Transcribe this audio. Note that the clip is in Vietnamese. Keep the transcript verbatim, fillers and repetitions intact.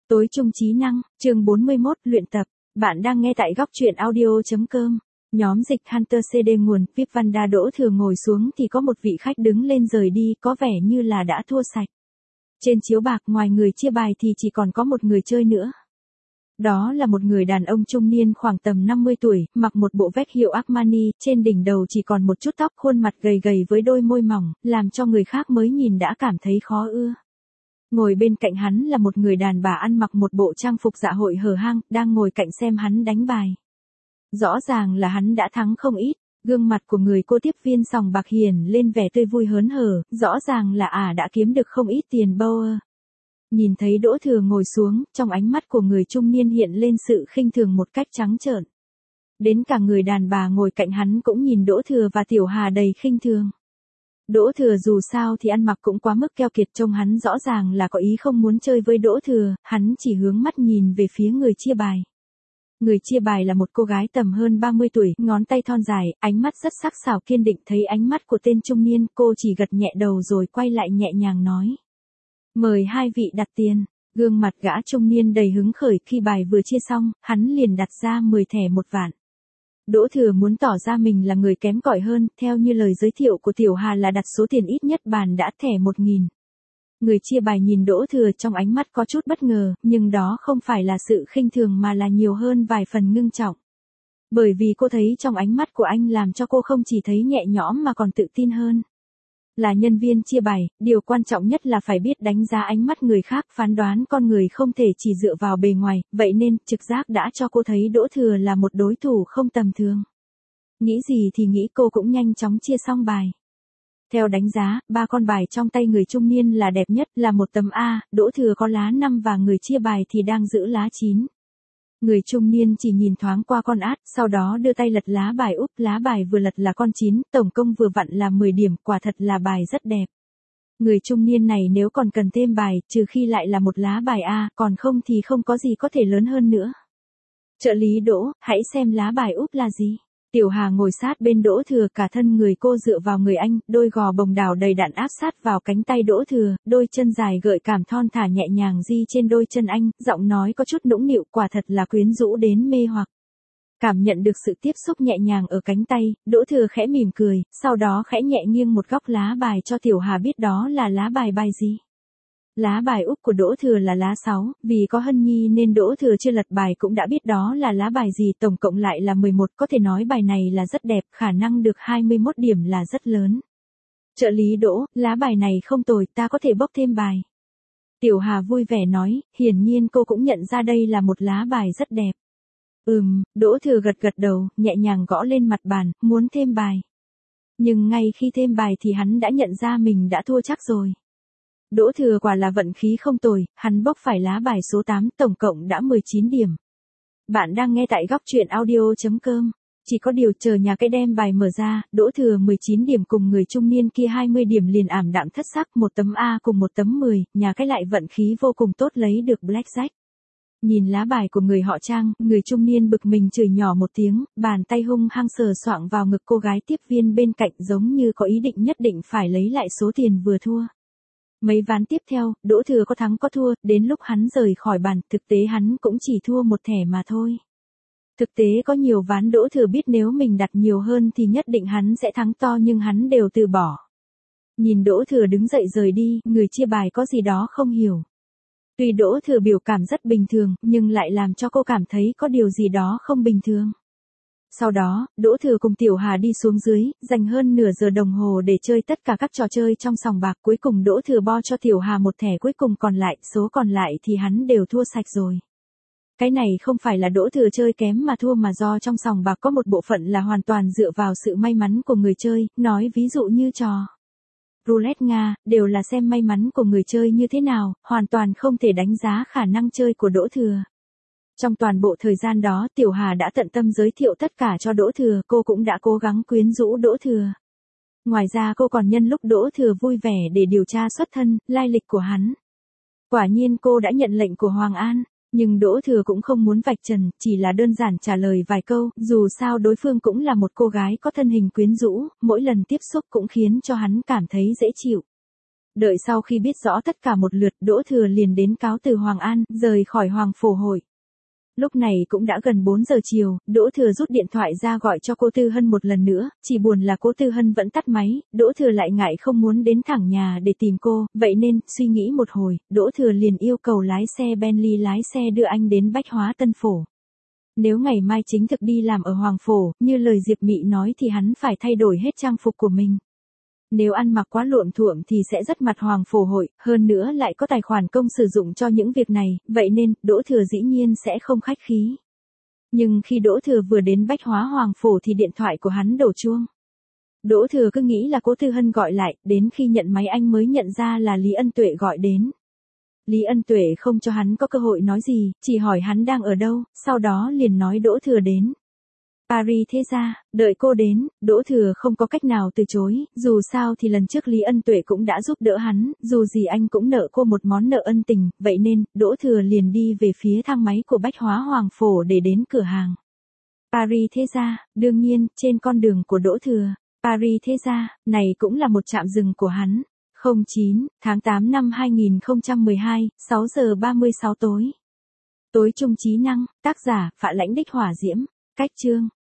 Tối trung trí năng, chương bốn mươi mốt, luyện tập. Bạn đang nghe tại góc truyện audio.com. Nhóm dịch Hunter xê đê nguồn, vê i pê Vanda Đỗ Thừa ngồi xuống thì có một vị khách đứng lên rời đi, có vẻ như là đã thua sạch. Trên chiếu bạc ngoài người chia bài thì chỉ còn có một người chơi nữa. Đó là một người đàn ông trung niên khoảng tầm năm mươi tuổi, mặc một bộ vest hiệu Armani, trên đỉnh đầu chỉ còn một chút tóc, khuôn mặt gầy gầy với đôi môi mỏng, làm cho người khác mới nhìn đã cảm thấy khó ưa. Ngồi bên cạnh hắn là một người đàn bà ăn mặc một bộ trang phục dạ hội hở hang, đang ngồi cạnh xem hắn đánh bài. Rõ ràng là hắn đã thắng không ít, gương mặt của người cô tiếp viên sòng bạc hiền lên vẻ tươi vui hớn hở, rõ ràng là ả à đã kiếm được không ít tiền Bauer. Nhìn thấy Đỗ Thừa ngồi xuống, trong ánh mắt của người trung niên hiện lên sự khinh thường một cách trắng trợn. Đến cả người đàn bà ngồi cạnh hắn cũng nhìn Đỗ Thừa và Tiểu Hà đầy khinh thường. Đỗ Thừa dù sao thì ăn mặc cũng quá mức keo kiệt, trông hắn rõ ràng là có ý không muốn chơi với Đỗ Thừa, hắn chỉ hướng mắt nhìn về phía người chia bài. Người chia bài là một cô gái tầm hơn ba mươi tuổi, ngón tay thon dài, ánh mắt rất sắc sảo kiên định. Thấy ánh mắt của tên trung niên, cô chỉ gật nhẹ đầu rồi quay lại nhẹ nhàng nói. Mời hai vị đặt tiền. Gương mặt gã trung niên đầy hứng khởi, khi bài vừa chia xong, hắn liền đặt ra mười thẻ một vạn. Đỗ Thừa muốn tỏ ra mình là người kém cỏi hơn, theo như lời giới thiệu của Tiểu Hà là đặt số tiền ít nhất bàn đã thẻ một nghìn. Người chia bài nhìn Đỗ Thừa trong ánh mắt có chút bất ngờ, nhưng đó không phải là sự khinh thường mà là nhiều hơn vài phần ngưng trọng. Bởi vì cô thấy trong ánh mắt của anh làm cho cô không chỉ thấy nhẹ nhõm mà còn tự tin hơn. Là nhân viên chia bài, điều quan trọng nhất là phải biết đánh giá ánh mắt người khác, phán đoán con người không thể chỉ dựa vào bề ngoài, vậy nên trực giác đã cho cô thấy Đỗ Thừa là một đối thủ không tầm thường. Nghĩ gì thì nghĩ, cô cũng nhanh chóng chia xong bài. Theo đánh giá, ba con bài trong tay người trung niên là đẹp nhất, là một tấm A, Đỗ Thừa có lá năm và người chia bài thì đang giữ lá chín. Người trung niên chỉ nhìn thoáng qua con át, sau đó đưa tay lật lá bài úp, lá bài vừa lật là con chín, tổng công vừa vặn là mười điểm, quả thật là bài rất đẹp. Người trung niên này nếu còn cần thêm bài, trừ khi lại là một lá bài A, còn không thì không có gì có thể lớn hơn nữa. Trợ lý Đỗ, hãy xem lá bài úp là gì. Tiểu Hà ngồi sát bên Đỗ Thừa, cả thân người cô dựa vào người anh, đôi gò bồng đào đầy đặn áp sát vào cánh tay Đỗ Thừa, đôi chân dài gợi cảm thon thả nhẹ nhàng di trên đôi chân anh, giọng nói có chút nũng nịu, quả thật là quyến rũ đến mê hoặc. Cảm nhận được sự tiếp xúc nhẹ nhàng ở cánh tay, Đỗ Thừa khẽ mỉm cười, sau đó khẽ nhẹ nghiêng một góc lá bài cho Tiểu Hà biết đó là lá bài bài gì. Lá bài úp của Đỗ Thừa là lá sáu, vì có Hân Nhi nên Đỗ Thừa chưa lật bài cũng đã biết đó là lá bài gì, tổng cộng lại là mười một, có thể nói bài này là rất đẹp, khả năng được hai mươi mốt điểm là rất lớn. Trợ lý Đỗ, lá bài này không tồi, ta có thể bốc thêm bài. Tiểu Hà vui vẻ nói, hiển nhiên cô cũng nhận ra đây là một lá bài rất đẹp. Ừm, Đỗ Thừa gật gật đầu, nhẹ nhàng gõ lên mặt bàn, muốn thêm bài. Nhưng ngay khi thêm bài thì hắn đã nhận ra mình đã thua chắc rồi. Đỗ Thừa quả là vận khí không tồi, hắn bốc phải lá bài số tám, tổng cộng đã mười chín điểm. Bạn đang nghe tại góc truyện audio.com. Chỉ có điều chờ nhà cái đem bài mở ra, Đỗ Thừa mười chín điểm cùng người trung niên kia hai mươi điểm liền ảm đạm thất sắc, một tấm A cùng một tấm mười, nhà cái lại vận khí vô cùng tốt lấy được blackjack. Nhìn lá bài của người họ Trang, người trung niên bực mình chửi nhỏ một tiếng, bàn tay hung hăng sờ soạng vào ngực cô gái tiếp viên bên cạnh giống như có ý định nhất định phải lấy lại số tiền vừa thua. Mấy ván tiếp theo, Đỗ Thừa có thắng có thua, đến lúc hắn rời khỏi bàn, thực tế hắn cũng chỉ thua một thẻ mà thôi. Thực tế có nhiều ván Đỗ Thừa biết nếu mình đặt nhiều hơn thì nhất định hắn sẽ thắng to nhưng hắn đều từ bỏ. Nhìn Đỗ Thừa đứng dậy rời đi, người chia bài có gì đó không hiểu. Tuy Đỗ Thừa biểu cảm rất bình thường, nhưng lại làm cho cô cảm thấy có điều gì đó không bình thường. Sau đó, Đỗ Thừa cùng Tiểu Hà đi xuống dưới, dành hơn nửa giờ đồng hồ để chơi tất cả các trò chơi trong sòng bạc. Cuối cùng Đỗ Thừa bo cho Tiểu Hà một thẻ cuối cùng còn lại, số còn lại thì hắn đều thua sạch rồi. Cái này không phải là Đỗ Thừa chơi kém mà thua mà do trong sòng bạc có một bộ phận là hoàn toàn dựa vào sự may mắn của người chơi, nói ví dụ như trò roulette Nga, đều là xem may mắn của người chơi như thế nào, hoàn toàn không thể đánh giá khả năng chơi của Đỗ Thừa. Trong toàn bộ thời gian đó Tiểu Hà đã tận tâm giới thiệu tất cả cho Đỗ Thừa, cô cũng đã cố gắng quyến rũ Đỗ Thừa. Ngoài ra cô còn nhân lúc Đỗ Thừa vui vẻ để điều tra xuất thân, lai lịch của hắn. Quả nhiên cô đã nhận lệnh của Hoàng An, nhưng Đỗ Thừa cũng không muốn vạch trần, chỉ là đơn giản trả lời vài câu, dù sao đối phương cũng là một cô gái có thân hình quyến rũ, mỗi lần tiếp xúc cũng khiến cho hắn cảm thấy dễ chịu. Đợi sau khi biết rõ tất cả một lượt, Đỗ Thừa liền đến cáo từ Hoàng An, rời khỏi Hoàng Phổ hội. Lúc này cũng đã gần bốn giờ chiều, Đỗ Thừa rút điện thoại ra gọi cho cô Tư Hân một lần nữa, chỉ buồn là cô Tư Hân vẫn tắt máy, Đỗ Thừa lại ngại không muốn đến thẳng nhà để tìm cô, vậy nên, suy nghĩ một hồi, Đỗ Thừa liền yêu cầu lái xe Bentley lái xe đưa anh đến Bách Hóa Tân Phổ. Nếu ngày mai chính thực đi làm ở Hoàng Phổ, như lời Diệp Mị nói thì hắn phải thay đổi hết trang phục của mình. Nếu ăn mặc quá luộm thuộm thì sẽ rất mặt Hoàng Phổ hội, hơn nữa lại có tài khoản công sử dụng cho những việc này, vậy nên, Đỗ Thừa dĩ nhiên sẽ không khách khí. Nhưng khi Đỗ Thừa vừa đến Bách Hóa Hoàng Phổ thì điện thoại của hắn đổ chuông. Đỗ Thừa cứ nghĩ là cố Tư Hân gọi lại, đến khi nhận máy anh mới nhận ra là Lý Ân Tuệ gọi đến. Lý Ân Tuệ không cho hắn có cơ hội nói gì, chỉ hỏi hắn đang ở đâu, sau đó liền nói Đỗ Thừa đến Paris thế ra, đợi cô đến, Đỗ Thừa không có cách nào từ chối, dù sao thì lần trước Lý Ân Tuệ cũng đã giúp đỡ hắn, dù gì anh cũng nợ cô một món nợ ân tình, vậy nên, Đỗ Thừa liền đi về phía thang máy của Bách Hóa Hoàng Phổ để đến cửa hàng Paris thế ra, đương nhiên, trên con đường của Đỗ Thừa, Paris thế ra, này cũng là một trạm dừng của hắn. không chín, tháng tám năm hai nghìn không trăm mười hai, sáu giờ ba mươi sáu tối. Tối trung trí năng, tác giả, Phạ Lãnh Đích Hỏa Diễm, cách chương.